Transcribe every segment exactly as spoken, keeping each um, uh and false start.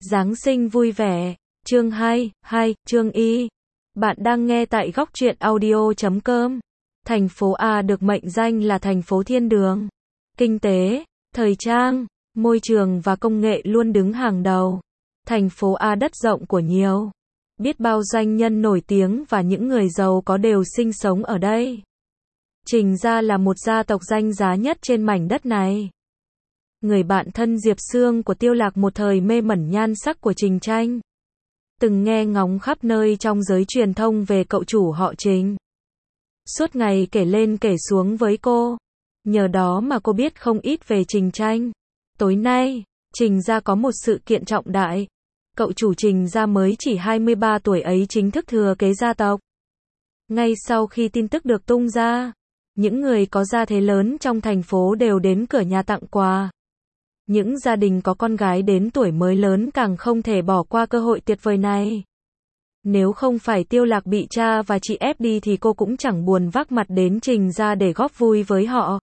Giáng sinh vui vẻ. Chương hai, hai, chương Y. Bạn đang nghe tại góc truyện audio chấm com. Thành phố A được mệnh danh là thành phố thiên đường. Kinh tế, thời trang, môi trường và công nghệ luôn đứng hàng đầu. Thành phố A đất rộng của nhiều. Biết bao doanh nhân nổi tiếng và những người giàu có đều sinh sống ở đây. Trình gia là một gia tộc danh giá nhất trên mảnh đất này. Người bạn thân Diệp Sương của Tiêu Lạc một thời mê mẩn nhan sắc của Trình Tranh. Từng nghe ngóng khắp nơi trong giới truyền thông về cậu chủ họ Trình. Suốt ngày kể lên kể xuống với cô. Nhờ đó mà cô biết không ít về Trình Tranh. Tối nay, Trình gia có một sự kiện trọng đại. Cậu chủ Trình gia mới chỉ hai mươi ba tuổi ấy chính thức thừa kế gia tộc. Ngay sau khi tin tức được tung ra, những người có gia thế lớn trong thành phố đều đến cửa nhà tặng quà. Những gia đình có con gái đến tuổi mới lớn càng không thể bỏ qua cơ hội tuyệt vời này. Nếu không phải Tiêu Lạc bị cha và chị ép đi thì cô cũng chẳng buồn vác mặt đến Trình gia để góp vui với họ.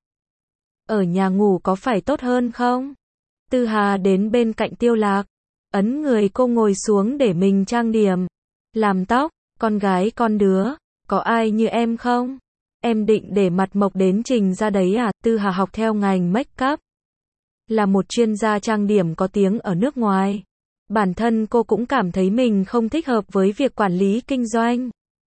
Ở nhà ngủ có phải tốt hơn không? Tư Hà đến bên cạnh Tiêu Lạc, ấn người cô ngồi xuống để mình trang điểm, làm tóc. Con gái con đứa, có ai như em không? Em định để mặt mộc đến Trình gia đấy à? Tư Hà học theo ngành make up, là một chuyên gia trang điểm có tiếng ở nước ngoài. Bản thân cô cũng cảm thấy mình không thích hợp với việc quản lý kinh doanh,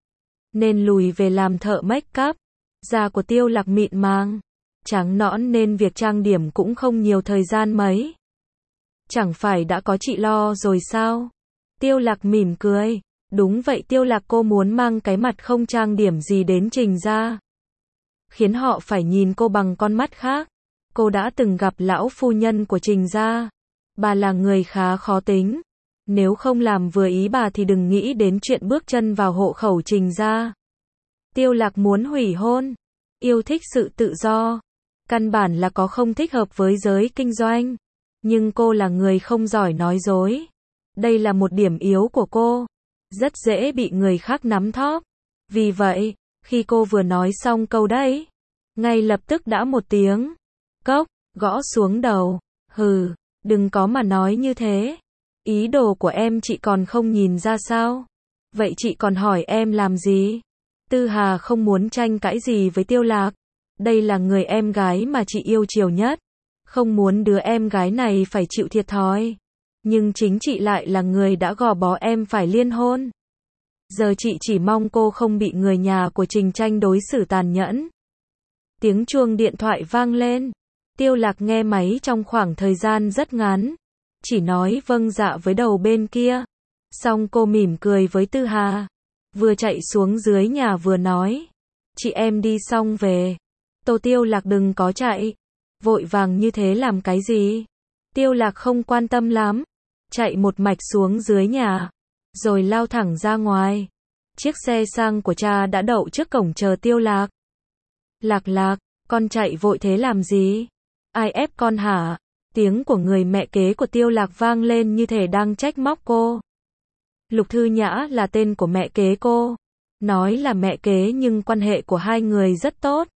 nên lùi về làm thợ make up. Da của Tiêu Lạc mịn màng, trắng nõn nên việc trang điểm cũng không nhiều thời gian mấy. Chẳng phải đã có chị lo rồi sao? Tiêu Lạc mỉm cười. Đúng vậy, Tiêu Lạc cô muốn mang cái mặt không trang điểm gì đến Trình gia, khiến họ phải nhìn cô bằng con mắt khác. Cô đã từng gặp lão phu nhân của Trình gia. Bà là người khá khó tính. Nếu không làm vừa ý bà thì đừng nghĩ đến chuyện bước chân vào hộ khẩu Trình gia. Tiêu Lạc muốn hủy hôn, yêu thích sự tự do. Căn bản là có không thích hợp với giới kinh doanh. Nhưng cô là người không giỏi nói dối. Đây là một điểm yếu của cô. Rất dễ bị người khác nắm thóp. Vì vậy, khi cô vừa nói xong câu đấy, ngay lập tức đã một tiếng cốc gõ xuống đầu. Hừ, đừng có mà nói như thế. Ý đồ của em chị còn không nhìn ra sao? Vậy chị còn hỏi em làm gì? Tư Hà không muốn tranh cãi gì với Tiêu Lạc. Đây là người em gái mà chị yêu chiều nhất. Không muốn đứa em gái này phải chịu thiệt thòi. Nhưng chính chị lại là người đã gò bó em phải liên hôn. Giờ chị chỉ mong cô không bị người nhà của Trình Tranh đối xử tàn nhẫn. Tiếng chuông điện thoại vang lên. Tiêu Lạc nghe máy trong khoảng thời gian rất ngắn, chỉ nói vâng dạ với đầu bên kia. Xong cô mỉm cười với Tư Hà, vừa chạy xuống dưới nhà vừa nói, chị em đi xong về. Tô Tiêu Lạc đừng có chạy, vội vàng như thế làm cái gì? Tiêu Lạc không quan tâm lắm, chạy một mạch xuống dưới nhà, rồi lao thẳng ra ngoài. Chiếc xe sang của cha đã đậu trước cổng chờ Tiêu Lạc. Lạc Lạc, con chạy vội thế làm gì? Ai ép con hả? Tiếng của người mẹ kế của Tiêu Lạc vang lên như thể đang trách móc cô. Lục Thư Nhã là tên của mẹ kế cô. Nói là mẹ kế nhưng quan hệ của hai người rất tốt.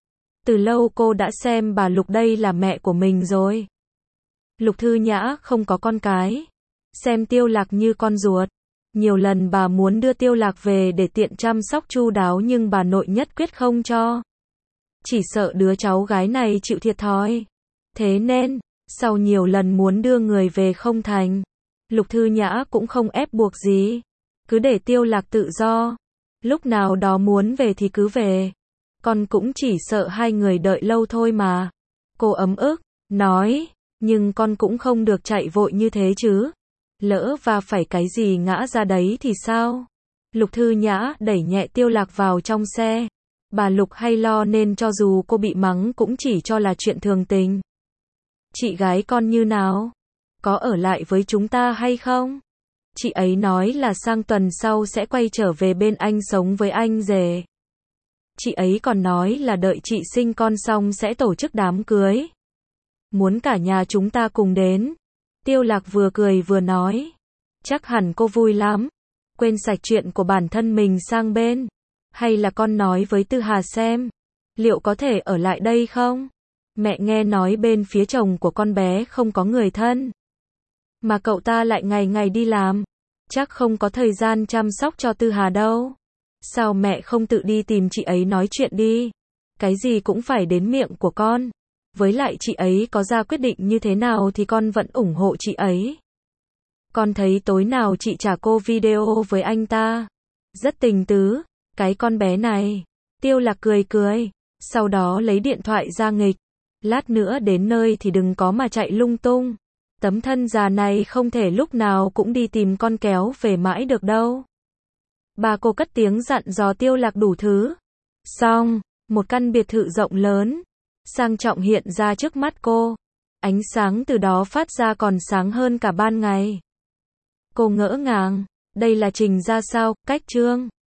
Từ lâu cô đã xem bà Lục đây là mẹ của mình rồi. Lục Thư Nhã không có con cái, xem Tiêu Lạc như con ruột. Nhiều lần bà muốn đưa Tiêu Lạc về để tiện chăm sóc chu đáo nhưng bà nội nhất quyết không cho. Chỉ sợ đứa cháu gái này chịu thiệt thòi. Thế nên, sau nhiều lần muốn đưa người về không thành, Lục Thư Nhã cũng không ép buộc gì. Cứ để Tiêu Lạc tự do. Lúc nào đó muốn về thì cứ về. Con cũng chỉ sợ hai người đợi lâu thôi mà. Cô ấm ức, nói, nhưng con cũng không được chạy vội như thế chứ. Lỡ và phải cái gì ngã ra đấy thì sao? Lục Thư Nhã đẩy nhẹ Tiêu Lạc vào trong xe. Bà Lục hay lo nên cho dù cô bị mắng cũng chỉ cho là chuyện thường tình. Chị gái con như nào? Có ở lại với chúng ta hay không? Chị ấy nói là sang tuần sau sẽ quay trở về bên anh sống với anh rể. Chị ấy còn nói là đợi chị sinh con xong sẽ tổ chức đám cưới. Muốn cả nhà chúng ta cùng đến. Tiêu Lạc vừa cười vừa nói. Chắc hẳn cô vui lắm. Quên sạch chuyện của bản thân mình sang bên. Hay là con nói với Tư Hà xem, liệu có thể ở lại đây không? Mẹ nghe nói bên phía chồng của con bé không có người thân. Mà cậu ta lại ngày ngày đi làm. Chắc không có thời gian chăm sóc cho Tư Hà đâu. Sao mẹ không tự đi tìm chị ấy nói chuyện đi? Cái gì cũng phải đến miệng của con. Với lại chị ấy có ra quyết định như thế nào thì con vẫn ủng hộ chị ấy. Con thấy tối nào chị chả cô video với anh ta. Rất tình tứ. Cái con bé này. Tiêu Lạc cười cười. Sau đó lấy điện thoại ra nghịch. Lát nữa đến nơi thì đừng có mà chạy lung tung. Tấm thân già này không thể lúc nào cũng đi tìm con kéo về mãi được đâu. Bà cô cất tiếng dặn dò Tiêu Lạc đủ thứ. Xong, một căn biệt thự rộng lớn, sang trọng hiện ra trước mắt cô. Ánh sáng từ đó phát ra còn sáng hơn cả ban ngày. Cô ngỡ ngàng, đây là Trình ra sao, cách Trương.